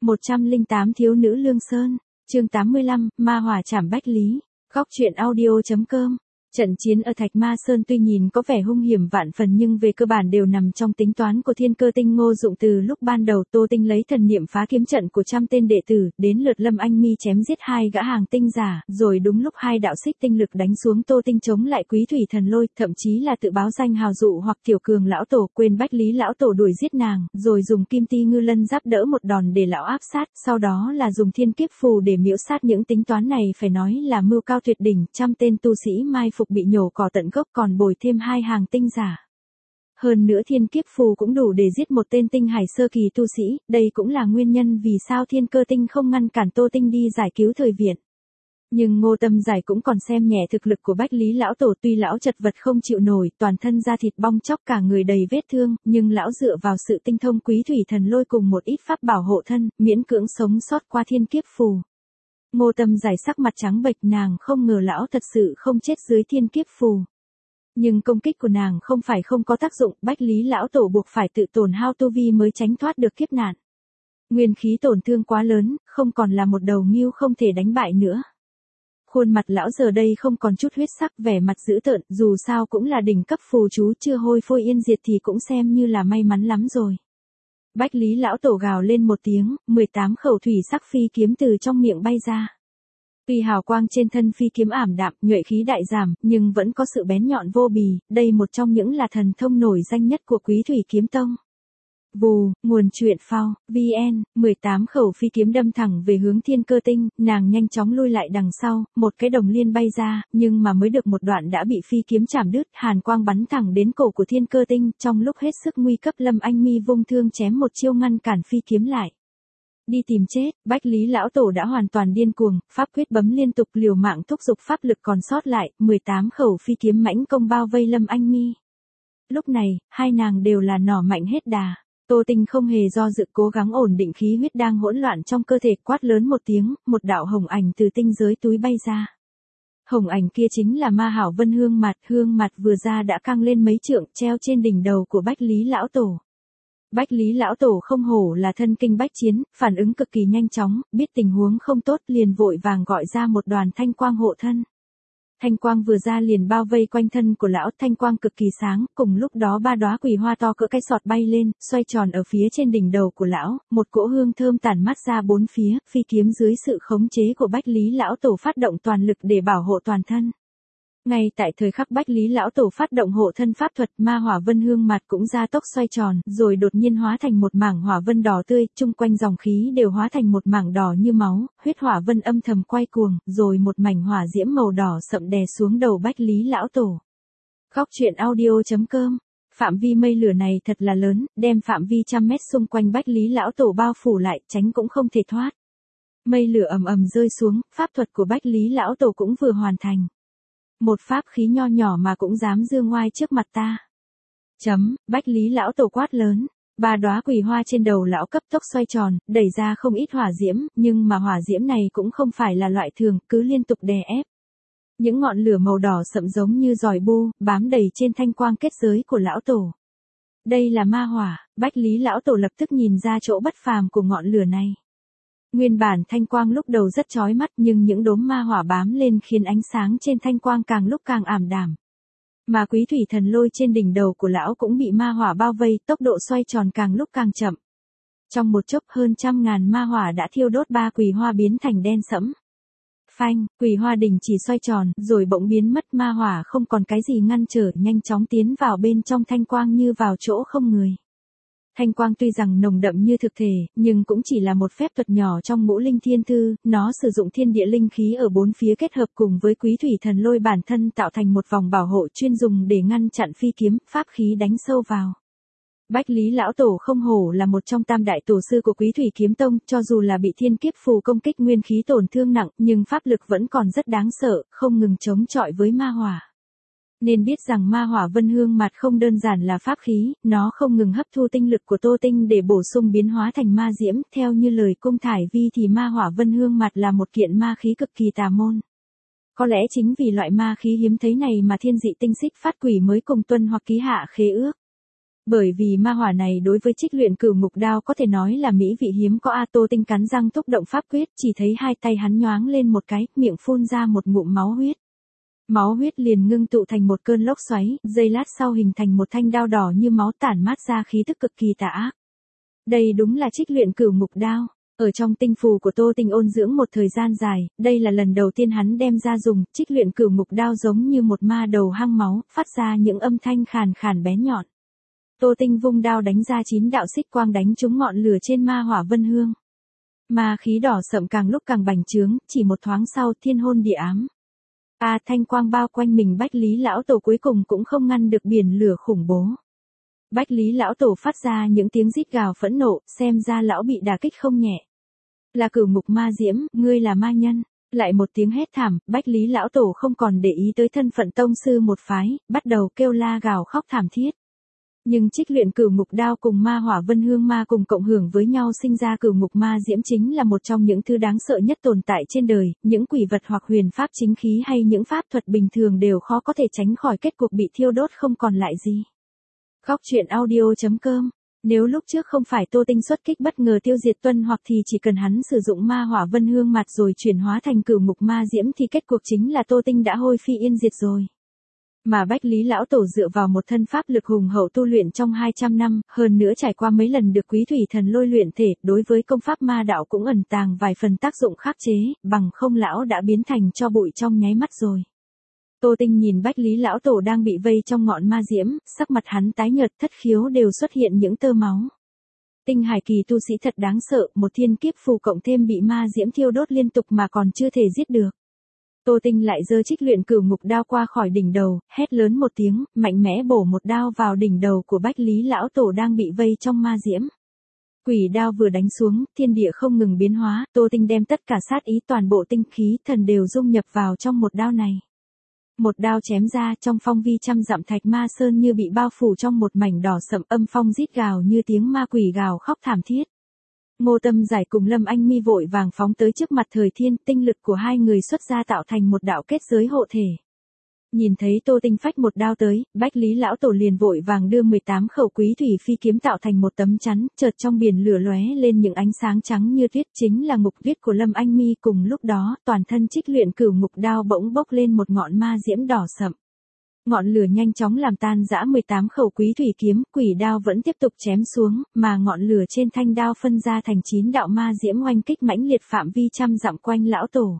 108 Thiếu nữ Lương Sơn, chương 85, Ma hỏa trảm Bách Lý, góc truyện audio.com. Trận chiến ở Thạch Ma Sơn tuy nhìn có vẻ hung hiểm vạn phần nhưng về cơ bản đều nằm trong tính toán của Thiên Cơ Tinh Ngô Dụng. Từ lúc ban đầu Tô Tinh lấy thần niệm phá kiếm trận của trăm tên đệ tử, đến lượt Lâm Anh Mi chém giết hai gã hàng tinh giả, rồi đúng lúc hai đạo xích tinh lực đánh xuống Tô Tinh chống lại Quý Thủy Thần Lôi, thậm chí là tự báo danh hào dụ hoặc Tiểu Cường lão tổ quên Bách Lý lão tổ đuổi giết nàng, rồi dùng Kim Ti Ngư Lân Giáp đỡ một đòn để lão áp sát, sau đó là dùng Thiên Kiếp Phù để miễu sát. Những tính toán này phải nói là mưu cao tuyệt đỉnh, trăm tên tu sĩ mai phục bị nhổ cỏ tận gốc, còn bồi thêm hai hàng tinh giả. Hơn nữa Thiên Kiếp Phù cũng đủ để giết một tên tinh hải sơ kỳ tu sĩ, đây cũng là nguyên nhân vì sao Thiên Cơ Tinh không ngăn cản Tô Tinh đi giải cứu thời viện. Nhưng Ngô Tâm Giải cũng còn xem nhẹ thực lực của Bách Lý lão tổ, tuy lão chật vật không chịu nổi, toàn thân da thịt bong chóc, cả người đầy vết thương, nhưng lão dựa vào sự tinh thông Quý Thủy Thần Lôi cùng một ít pháp bảo hộ thân, miễn cưỡng sống sót qua Thiên Kiếp Phù. Ngô Tâm Giải sắc mặt trắng bệch, nàng không ngờ lão thật sự không chết dưới Thiên Kiếp Phù. Nhưng công kích của nàng không phải không có tác dụng, Bách Lý lão tổ buộc phải tự tổn hao tu vi mới tránh thoát được kiếp nạn. Nguyên khí tổn thương quá lớn, không còn là một đầu ngưu không thể đánh bại nữa. Khuôn mặt lão giờ đây không còn chút huyết sắc, vẻ mặt dữ tợn, dù sao cũng là đỉnh cấp phù chú, chưa hôi phôi yên diệt thì cũng xem như là may mắn lắm rồi. Bách Lý lão tổ gào lên một tiếng, 18 khẩu thủy sắc phi kiếm từ trong miệng bay ra. Tuy hào quang trên thân phi kiếm ảm đạm, nhuệ khí đại giảm, nhưng vẫn có sự bén nhọn vô bì, đây một trong những là thần thông nổi danh nhất của Quý Thủy Kiếm Tông. Vù, nguồn truyện phao, VN, 18 khẩu phi kiếm đâm thẳng về hướng Thiên Cơ Tinh, nàng nhanh chóng lui lại đằng sau, một cái đồng liên bay ra, nhưng mà mới được một đoạn đã bị phi kiếm chảm đứt, hàn quang bắn thẳng đến cổ của Thiên Cơ Tinh, trong lúc hết sức nguy cấp Lâm Anh Mi vung thương chém một chiêu ngăn cản phi kiếm lại. Đi tìm chết, Bách Lý lão tổ đã hoàn toàn điên cuồng, pháp quyết bấm liên tục liều mạng thúc giục pháp lực còn sót lại, 18 khẩu phi kiếm mãnh công bao vây Lâm Anh Mi. Lúc này, hai nàng đều là nỏ mạnh hết đà. Tô Tinh không hề do dự, cố gắng ổn định khí huyết đang hỗn loạn trong cơ thể, quát lớn một tiếng, một đạo hồng ảnh từ tinh giới túi bay ra. Hồng ảnh kia chính là Ma Hảo Vân Hương Mạt vừa ra đã căng lên mấy trượng, treo trên đỉnh đầu của Bách Lý lão tổ. Bách Lý lão tổ không hổ là thân kinh bách chiến, phản ứng cực kỳ nhanh chóng, biết tình huống không tốt liền vội vàng gọi ra một đoàn thanh quang hộ thân. Thanh quang vừa ra liền bao vây quanh thân của lão, thanh quang cực kỳ sáng, cùng lúc đó ba đóa quỳ hoa to cỡ cái sọt bay lên, xoay tròn ở phía trên đỉnh đầu của lão, một cỗ hương thơm tản mát ra bốn phía, phi kiếm dưới sự khống chế của Bách Lý lão tổ phát động toàn lực để bảo hộ toàn thân. Ngay tại thời khắc Bách Lý lão tổ phát động hộ thân pháp thuật, Ma Hỏa Vân Hương Mạt cũng ra tốc xoay tròn, rồi đột nhiên hóa thành một mảng hỏa vân đỏ tươi, chung quanh dòng khí đều hóa thành một mảng đỏ như máu, huyết hỏa vân âm thầm quay cuồng, rồi một mảnh hỏa diễm màu đỏ sậm đè xuống đầu Bách Lý lão tổ. Góc truyện audio.com. Phạm vi mây lửa này thật là lớn, đem phạm vi trăm mét xung quanh Bách Lý lão tổ bao phủ lại, tránh cũng không thể thoát. Mây lửa ầm ầm rơi xuống, pháp thuật của Bách Lý lão tổ cũng vừa hoàn thành. Một pháp khí nho nhỏ mà cũng dám dương ngoai trước mặt ta. Bách Lý lão tổ quát lớn. Ba đóa quỳ hoa trên đầu lão cấp tốc xoay tròn, đẩy ra không ít hỏa diễm, nhưng mà hỏa diễm này cũng không phải là loại thường, cứ liên tục đè ép. Những ngọn lửa màu đỏ sậm giống như giòi bu, bám đầy trên thanh quang kết giới của lão tổ. Đây là ma hỏa, Bách Lý lão tổ lập tức nhìn ra chỗ bất phàm của ngọn lửa này. Nguyên bản thanh quang lúc đầu rất chói mắt, nhưng những đốm ma hỏa bám lên khiến ánh sáng trên thanh quang càng lúc càng ảm đạm. Mà Quý Thủy Thần Lôi trên đỉnh đầu của lão cũng bị ma hỏa bao vây, tốc độ xoay tròn càng lúc càng chậm. Trong một chốc hơn trăm ngàn ma hỏa đã thiêu đốt ba quỳ hoa biến thành đen sẫm. Phanh, quỳ hoa đình chỉ xoay tròn, rồi bỗng biến mất, ma hỏa không còn cái gì ngăn trở, nhanh chóng tiến vào bên trong thanh quang như vào chỗ không người. Thanh quang tuy rằng nồng đậm như thực thể, nhưng cũng chỉ là một phép thuật nhỏ trong Ngũ Linh Thiên Thư, nó sử dụng thiên địa linh khí ở bốn phía kết hợp cùng với Quý Thủy Thần Lôi bản thân tạo thành một vòng bảo hộ chuyên dùng để ngăn chặn phi kiếm, pháp khí đánh sâu vào. Bách Lý lão tổ không hổ là một trong tam đại tổ sư của Quý Thủy Kiếm Tông, cho dù là bị Thiên Kiếp Phù công kích nguyên khí tổn thương nặng, nhưng pháp lực vẫn còn rất đáng sợ, không ngừng chống chọi với ma hỏa. Nên biết rằng Ma Hỏa Vân Hương Mạt không đơn giản là pháp khí, nó không ngừng hấp thu tinh lực của Tô Tinh để bổ sung biến hóa thành ma diễm, theo như lời Cung Thải Vi thì Ma Hỏa Vân Hương Mạt là một kiện ma khí cực kỳ tà môn. Có lẽ chính vì loại ma khí hiếm thấy này mà Thiên Dị Tinh Xích Phát Quỷ mới cùng tuân hoặc ký hạ khế ước. Bởi vì ma hỏa này đối với Trích Luyện Cửu Ngục Đao có thể nói là mỹ vị hiếm có. Tô Tinh cắn răng thúc động pháp quyết, chỉ thấy hai tay hắn nhoáng lên một cái, miệng phun ra một ngụm máu huyết. Máu huyết liền ngưng tụ thành một cơn lốc xoáy, giây lát sau hình thành một thanh đao đỏ như máu tản mát ra khí tức cực kỳ tà ác. Đây đúng là Trích Luyện Cửu Ngục Đao. Ở trong tinh phù của Tô Tinh ôn dưỡng một thời gian dài, đây là lần đầu tiên hắn đem ra dùng. Trích Luyện Cửu Ngục Đao giống như một ma đầu hăng máu, phát ra những âm thanh khàn khàn bén nhọn. Tô Tinh vung đao đánh ra 9 đạo xích quang đánh trúng ngọn lửa trên ma hỏa vân hương. Ma khí đỏ sậm càng lúc càng bành trướng, chỉ một thoáng sau thiên hôn địa ám. Thanh quang bao quanh mình Bách Lý lão tổ cuối cùng cũng không ngăn được biển lửa khủng bố. Bách Lý lão tổ phát ra những tiếng rít gào phẫn nộ, xem ra lão bị đả kích không nhẹ. Là Cửu Ngục Ma Diễm, ngươi là ma nhân. Lại một tiếng hét thảm, Bách Lý lão tổ không còn để ý tới thân phận tông sư một phái, bắt đầu kêu la gào khóc thảm thiết. Nhưng Trích Luyện Cửu Ngục Đao cùng ma hỏa vân hương ma cùng cộng hưởng với nhau sinh ra Cửu Ngục Ma Diễm chính là một trong những thứ đáng sợ nhất tồn tại trên đời, những quỷ vật hoặc huyền pháp chính khí hay những pháp thuật bình thường đều khó có thể tránh khỏi kết cục bị thiêu đốt không còn lại gì. Góc truyện audio.com. Nếu lúc trước không phải Tô Tinh xuất kích bất ngờ tiêu diệt Tuân Hoặc thì chỉ cần hắn sử dụng ma hỏa vân hương mặt rồi chuyển hóa thành Cửu Ngục Ma Diễm thì kết cuộc chính là Tô Tinh đã hôi phi yên diệt rồi. Mà Bách Lý lão tổ dựa vào một thân pháp lực hùng hậu tu luyện trong 200 năm, hơn nữa trải qua mấy lần được Quý Thủy Thần Lôi luyện thể, đối với công pháp ma đạo cũng ẩn tàng vài phần tác dụng khắc chế, bằng không lão đã biến thành tro bụi trong nháy mắt rồi. Tô Tinh nhìn Bách Lý lão tổ đang bị vây trong ngọn ma diễm, sắc mặt hắn tái nhợt, thất khiếu đều xuất hiện những tơ máu. Tinh Hải kỳ tu sĩ thật đáng sợ, một thiên kiếp phù cộng thêm bị ma diễm thiêu đốt liên tục mà còn chưa thể giết được. Tô Tinh lại giơ Trích Luyện Cửu Ngục Đao qua khỏi đỉnh đầu, hét lớn một tiếng, mạnh mẽ bổ một đao vào đỉnh đầu của Bách Lý lão tổ đang bị vây trong ma diễm. Quỷ đao vừa đánh xuống, thiên địa không ngừng biến hóa, Tô Tinh đem tất cả sát ý toàn bộ tinh khí thần đều dung nhập vào trong một đao này. Một đao chém ra, trong phong vi trăm dặm Thạch Ma Sơn như bị bao phủ trong một mảnh đỏ sậm, âm phong rít gào như tiếng ma quỷ gào khóc thảm thiết. Ngô Tâm Giải cùng Lâm Anh Mi vội vàng phóng tới trước mặt Thời Thiên, tinh lực của hai người xuất ra tạo thành một đạo kết giới hộ thể. Nhìn thấy Tô Tinh phách một đao tới, Bách Lý lão tổ liền vội vàng đưa 18 khẩu Quý Thủy Phi kiếm tạo thành một tấm chắn, chợt trong biển lửa lóe lên những ánh sáng trắng như tuyết, chính là ngục viết của Lâm Anh Mi. Cùng lúc đó, toàn thân Trích Luyện Cửu Ngục Đao bỗng bốc lên một ngọn ma diễm đỏ sậm. Ngọn lửa nhanh chóng làm tan rã 18 khẩu Quý Thủy kiếm, quỷ đao vẫn tiếp tục chém xuống, mà ngọn lửa trên thanh đao phân ra thành 9 đạo ma diễm oanh kích mãnh liệt phạm vi trăm dặm quanh lão tổ.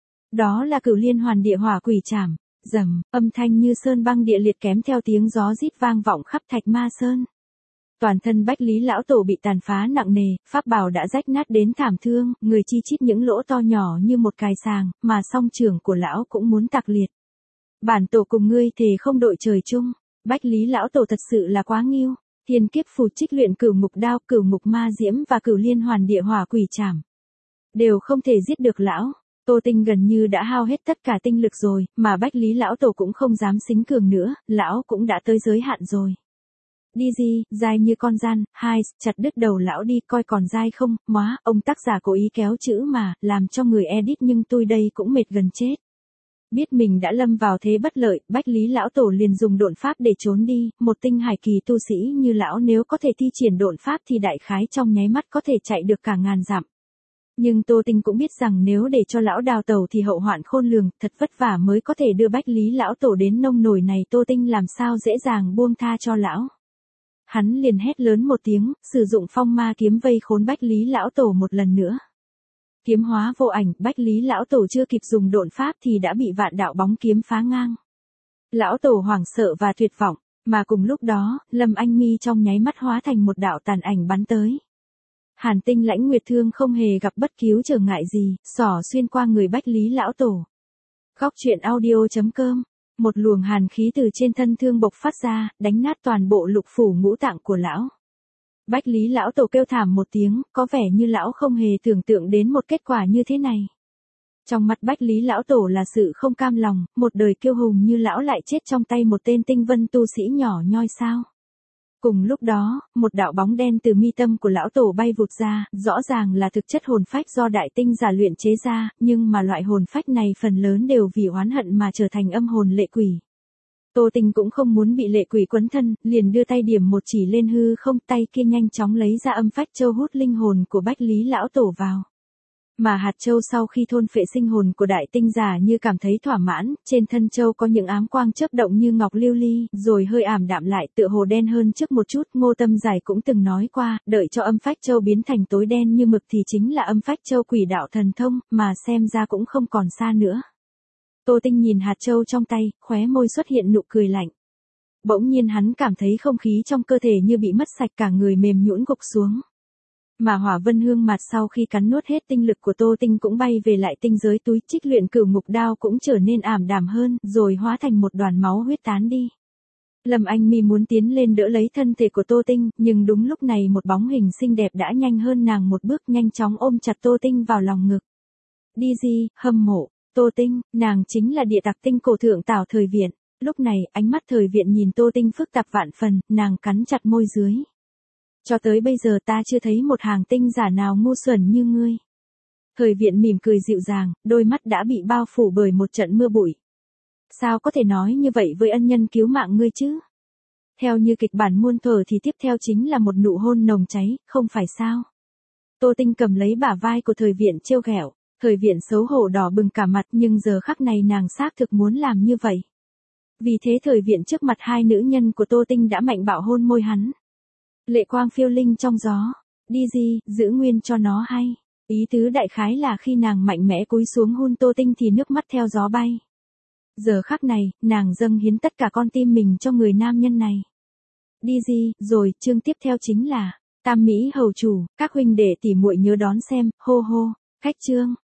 Đó là Cửu Liên Hoàn Địa Hỏa Quỷ Trảm. Rầm, âm thanh như sơn băng địa liệt kém theo tiếng gió rít vang vọng khắp Thạch Ma Sơn. Toàn thân Bách Lý lão tổ bị tàn phá nặng nề, pháp bảo đã rách nát đến thảm thương, người chi chít những lỗ to nhỏ như một cài sàng, mà song trưởng của lão cũng muốn tạc liệt. Bản tổ cùng ngươi thề không đội trời chung. Bách Lý lão tổ thật sự là quá nghiêu. Thiên kiếp phù, Trích Luyện Cửu Ngục Đao, Cửu Ngục Ma Diễm và Cửu Liên Hoàn Địa Hỏa Quỷ Trảm đều không thể giết được lão. Tô Tinh gần như đã hao hết tất cả tinh lực rồi, mà Bách Lý lão tổ cũng không dám xính cường nữa, lão cũng đã tới giới hạn rồi. Đi gì, dai như con gian, hai, chặt đứt đầu lão đi, coi còn dai không, móa, ông tác giả cố ý kéo chữ mà, làm cho người edit nhưng tôi đây cũng mệt gần chết. Biết mình đã lâm vào thế bất lợi, Bách Lý lão tổ liền dùng độn pháp để trốn đi, một tinh hải kỳ tu sĩ như lão nếu có thể thi triển độn pháp thì đại khái trong nháy mắt có thể chạy được cả ngàn dặm. Nhưng Tô Tinh cũng biết rằng nếu để cho lão đào tẩu thì hậu hoạn khôn lường, thật vất vả mới có thể đưa Bách Lý lão tổ đến nông nổi này, Tô Tinh làm sao dễ dàng buông tha cho lão. Hắn liền hét lớn một tiếng, sử dụng phong ma kiếm vây khốn Bách Lý lão tổ một lần nữa. Kiếm hóa vô ảnh, Bách Lý lão tổ chưa kịp dùng độn pháp thì đã bị vạn đạo bóng kiếm phá ngang. Lão tổ hoảng sợ và tuyệt vọng, mà cùng lúc đó, Lâm Anh Mi trong nháy mắt hóa thành một đạo tàn ảnh bắn tới. Hàn Tinh Lãnh Nguyệt Thương không hề gặp bất cứu trở ngại gì, xỏ xuyên qua người Bách Lý lão tổ. Góc truyện audio.com. Một luồng hàn khí từ trên thân thương bộc phát ra, đánh nát toàn bộ lục phủ ngũ tạng của lão. Bách Lý lão tổ kêu thảm một tiếng, có vẻ như lão không hề tưởng tượng đến một kết quả như thế này. Trong mắt Bách Lý lão tổ là sự không cam lòng, một đời kiêu hùng như lão lại chết trong tay một tên tinh vân tu sĩ nhỏ nhoi sao. Cùng lúc đó, một đạo bóng đen từ mi tâm của lão tổ bay vụt ra, rõ ràng là thực chất hồn phách do đại tinh giả luyện chế ra, nhưng mà loại hồn phách này phần lớn đều vì oán hận mà trở thành âm hồn lệ quỷ. Tô Tinh cũng không muốn bị lệ quỷ quấn thân, liền đưa tay điểm một chỉ lên hư không, tay kia nhanh chóng lấy ra âm phách châu hút linh hồn của Bách Lý lão tổ vào. Mà hạt châu sau khi thôn phệ sinh hồn của đại tinh giả như cảm thấy thỏa mãn, trên thân châu có những ám quang chớp động như ngọc lưu ly, rồi hơi ảm đạm lại tựa hồ đen hơn trước một chút. Ngô Tâm Giải cũng từng nói qua, đợi cho âm phách châu biến thành tối đen như mực thì chính là âm phách châu quỷ đạo thần thông, mà xem ra cũng không còn xa nữa. Tô Tinh nhìn hạt châu trong tay, khóe môi xuất hiện nụ cười lạnh. Bỗng nhiên hắn cảm thấy không khí trong cơ thể như bị mất sạch, cả người mềm nhũn gục xuống. Mà Hỏa Vân Hương mặt sau khi cắn nuốt hết tinh lực của Tô Tinh cũng bay về lại tinh giới túi, Trích Luyện Cửu Ngục Đao cũng trở nên ảm đạm hơn, rồi hóa thành một đoàn máu huyết tán đi. Lâm Anh Mi muốn tiến lên đỡ lấy thân thể của Tô Tinh, nhưng đúng lúc này một bóng hình xinh đẹp đã nhanh hơn nàng một bước, nhanh chóng ôm chặt Tô Tinh vào lòng ngực. Đi gì, hâm mộ, Tô Tinh, nàng chính là địa tặc tinh cổ thượng tảo Thời Viện. Lúc này, ánh mắt Thời Viện nhìn Tô Tinh phức tạp vạn phần, nàng cắn chặt môi dưới. Cho tới bây giờ ta chưa thấy một hàng tinh giả nào ngu xuẩn như ngươi. Thời Viện mỉm cười dịu dàng, đôi mắt đã bị bao phủ bởi một trận mưa bụi. Sao có thể nói như vậy với ân nhân cứu mạng ngươi chứ? Theo như kịch bản muôn thuở thì tiếp theo chính là một nụ hôn nồng cháy, không phải sao? Tô Tinh cầm lấy bả vai của Thời Viện trêu ghẹo. Thời Viện xấu hổ đỏ bừng cả mặt, nhưng giờ khắc này nàng xác thực muốn làm như vậy. Vì thế Thời Viện trước mặt hai nữ nhân của Tô Tinh đã mạnh bạo hôn môi hắn. Lệ quang phiêu linh trong gió. Đi gì, giữ nguyên cho nó hay. Ý tứ đại khái là khi nàng mạnh mẽ cúi xuống hôn Tô Tinh thì nước mắt theo gió bay. Giờ khắc này, nàng dâng hiến tất cả con tim mình cho người nam nhân này. Đi gì, rồi, chương tiếp theo chính là Tam Mỹ hầu chủ, các huynh đệ tỉ muội nhớ đón xem, hô hô, cách chương.